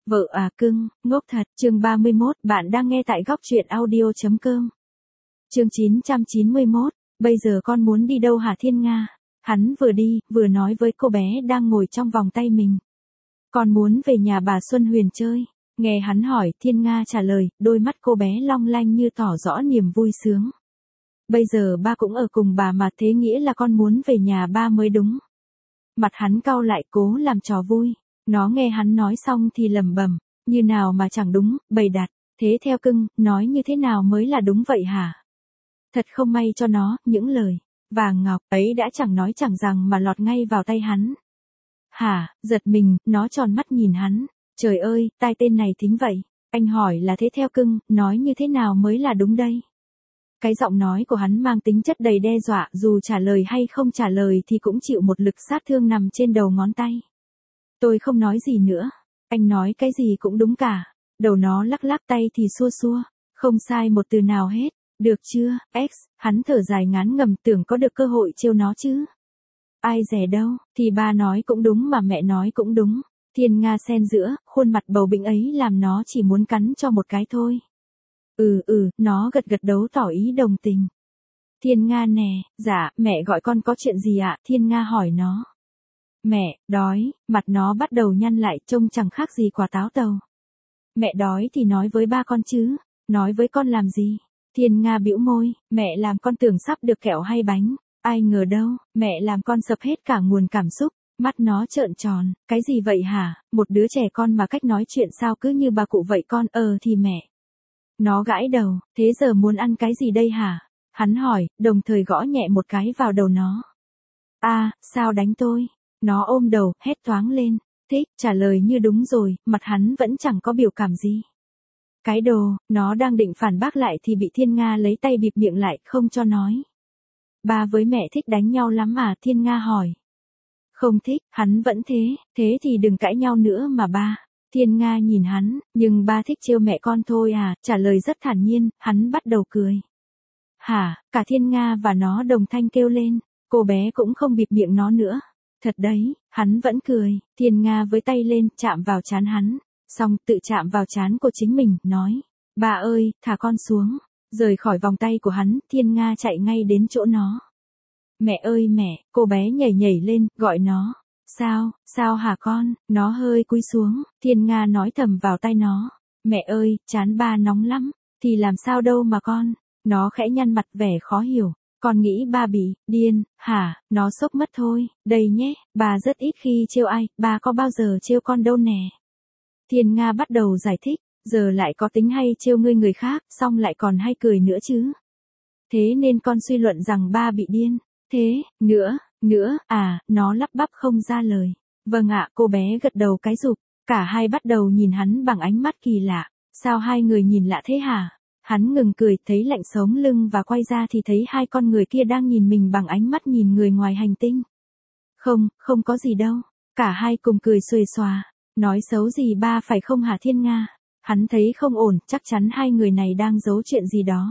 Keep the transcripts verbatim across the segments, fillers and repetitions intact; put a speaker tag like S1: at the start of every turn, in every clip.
S1: Vợ à cưng, ngốc thật, chương ba mươi mốt, bạn đang nghe tại góc truyện audio.com. Chương chín trăm chín mươi mốt, bây giờ con muốn đi đâu hả Thiên Nga? Hắn vừa đi, vừa nói với cô bé đang ngồi trong vòng tay mình. Con muốn về nhà bà Xuân Huyền chơi. Nghe hắn hỏi, Thiên Nga trả lời, đôi mắt cô bé long lanh như tỏ rõ niềm vui sướng. Bây giờ ba cũng ở cùng bà mà, thế nghĩa là con muốn về nhà ba mới đúng. Mặt hắn cau lại cố làm trò vui. Nó nghe hắn nói xong thì lẩm bẩm, như nào mà chẳng đúng, bày đặt, thế theo cưng, nói như thế nào mới là đúng vậy hả? Thật không may cho nó, những lời vàng ngọc ấy đã chẳng nói chẳng rằng mà lọt ngay vào tay hắn. Hả, giật mình, nó tròn mắt nhìn hắn, trời ơi, tai tên này thính vậy, anh hỏi là thế theo cưng, nói như thế nào mới là đúng đây? Cái giọng nói của hắn mang tính chất đầy đe dọa, dù trả lời hay không trả lời thì cũng chịu một lực sát thương nằm trên đầu ngón tay. Tôi không nói gì nữa, anh nói cái gì cũng đúng cả. Đầu nó lắc lắc tay thì xua xua, không sai một từ nào hết, được chưa, X, hắn thở dài ngán ngầm tưởng có được cơ hội trêu nó chứ. Ai dè đâu, thì ba nói cũng đúng mà mẹ nói cũng đúng. Thiên Nga xen giữa, khuôn mặt bầu bĩnh ấy làm nó chỉ muốn cắn cho một cái thôi. Ừ ừ, nó gật gật đấu tỏ ý đồng tình. Thiên Nga nè, dạ, mẹ gọi con có chuyện gì ạ? Thiên Nga hỏi nó. Mẹ, đói, mặt nó bắt đầu nhăn lại trông chẳng khác gì quả táo tàu. Mẹ đói thì nói với ba con chứ, nói với con làm gì? Thiên Nga bĩu môi, mẹ làm con tưởng sắp được kẹo hay bánh, ai ngờ đâu, mẹ làm con sập hết cả nguồn cảm xúc, mắt nó trợn tròn, cái gì vậy hả, một đứa trẻ con mà cách nói chuyện sao cứ như bà cụ vậy con, ờ thì mẹ. Nó gãi đầu, thế giờ muốn ăn cái gì đây hả? Hắn hỏi, đồng thời gõ nhẹ một cái vào đầu nó. À, sao đánh tôi? Nó ôm đầu, hét toáng lên, thích, trả lời như đúng rồi, mặt hắn vẫn chẳng có biểu cảm gì. Cái đồ, nó đang định phản bác lại thì bị Thiên Nga lấy tay bịt miệng lại, không cho nói. Ba với mẹ thích đánh nhau lắm à? Thiên Nga hỏi. Không thích, hắn vẫn thế, thế thì đừng cãi nhau nữa mà ba. Thiên Nga nhìn hắn, nhưng ba thích trêu mẹ con thôi à, trả lời rất thản nhiên, hắn bắt đầu cười. Hả, cả Thiên Nga và nó đồng thanh kêu lên, cô bé cũng không bịt miệng nó nữa. Thật đấy, hắn vẫn cười, Thiên Nga với tay lên, chạm vào trán hắn, xong tự chạm vào trán của chính mình, nói, bà ơi, thả con xuống, rời khỏi vòng tay của hắn, Thiên Nga chạy ngay đến chỗ nó. Mẹ ơi mẹ, cô bé nhảy nhảy lên, gọi nó, sao, sao hả con, nó hơi cúi xuống, Thiên Nga nói thầm vào tai nó, mẹ ơi, trán ba nóng lắm, thì làm sao đâu mà con, nó khẽ nhăn mặt vẻ khó hiểu. Con nghĩ ba bị điên, hả, nó sốc mất thôi, đây nhé, bà rất ít khi trêu ai, bà có bao giờ trêu con đâu nè. Thiên Nga bắt đầu giải thích, giờ lại có tính hay trêu ngươi người khác, xong lại còn hay cười nữa chứ. Thế nên con suy luận rằng ba bị điên, thế, nữa, nữa, à, nó lắp bắp không ra lời. Vâng ạ, cô bé gật đầu cái rụp, cả hai bắt đầu nhìn hắn bằng ánh mắt kỳ lạ, sao hai người nhìn lạ thế hả? Hắn ngừng cười, thấy lạnh sống lưng và quay ra thì thấy hai con người kia đang nhìn mình bằng ánh mắt nhìn người ngoài hành tinh. Không, không có gì đâu. Cả hai cùng cười xuề xòa. Nói xấu gì ba phải không hả Thiên Nga? Hắn thấy không ổn, chắc chắn hai người này đang giấu chuyện gì đó.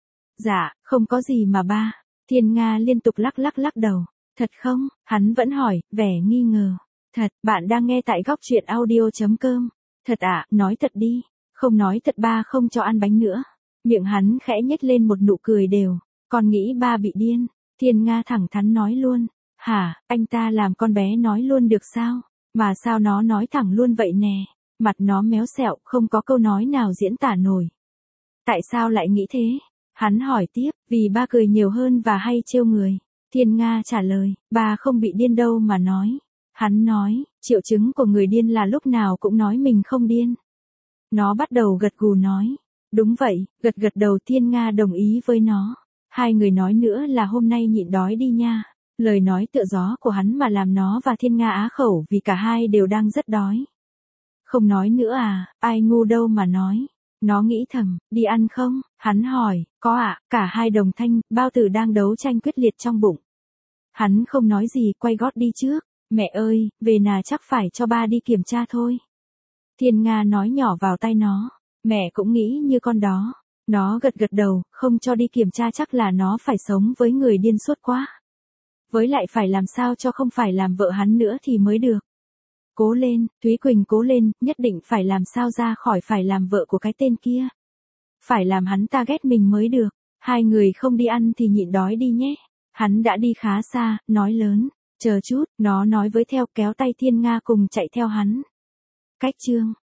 S1: Dạ, không có gì mà ba. Thiên Nga liên tục lắc lắc lắc đầu. Thật không? Hắn vẫn hỏi, vẻ nghi ngờ. Thật, bạn đang nghe tại góc truyện audio.com. Thật ạ, à, nói thật đi. Không nói thật ba không cho ăn bánh nữa. Miệng hắn khẽ nhếch lên một nụ cười đều. Con nghĩ ba bị điên. Thiên Nga thẳng thắn nói luôn. Hả, anh ta làm con bé nói luôn được sao? Mà sao nó nói thẳng luôn vậy nè? Mặt nó méo xẹo, không có câu nói nào diễn tả nổi. Tại sao lại nghĩ thế? Hắn hỏi tiếp, vì ba cười nhiều hơn và hay trêu người. Thiên Nga trả lời, ba không bị điên đâu mà nói. Hắn nói, triệu chứng của người điên là lúc nào cũng nói mình không điên. Nó bắt đầu gật gù nói. Đúng vậy, gật gật đầu Thiên Nga đồng ý với nó. Hai người nói nữa là hôm nay nhịn đói đi nha. Lời nói tựa gió của hắn mà làm nó và Thiên Nga á khẩu vì cả hai đều đang rất đói. Không nói nữa à, ai ngu đâu mà nói. Nó nghĩ thầm, đi ăn không? Hắn hỏi, có ạ, à, cả hai đồng thanh, bao tử đang đấu tranh quyết liệt trong bụng. Hắn không nói gì, quay gót đi trước. Mẹ ơi, về nà chắc phải cho ba đi kiểm tra thôi. Thiên Nga nói nhỏ vào tai nó. Mẹ cũng nghĩ như con đó. Nó gật gật đầu, không cho đi kiểm tra chắc là nó phải sống với người điên suốt quá. Với lại phải làm sao cho không phải làm vợ hắn nữa thì mới được. Cố lên, Thúy Quỳnh cố lên, nhất định phải làm sao ra khỏi phải làm vợ của cái tên kia. Phải làm hắn ta ghét mình mới được. Hai người không đi ăn thì nhịn đói đi nhé. Hắn đã đi khá xa, nói lớn. Chờ chút, nó nói với theo kéo tay Thiên Nga cùng chạy theo hắn. Cách chương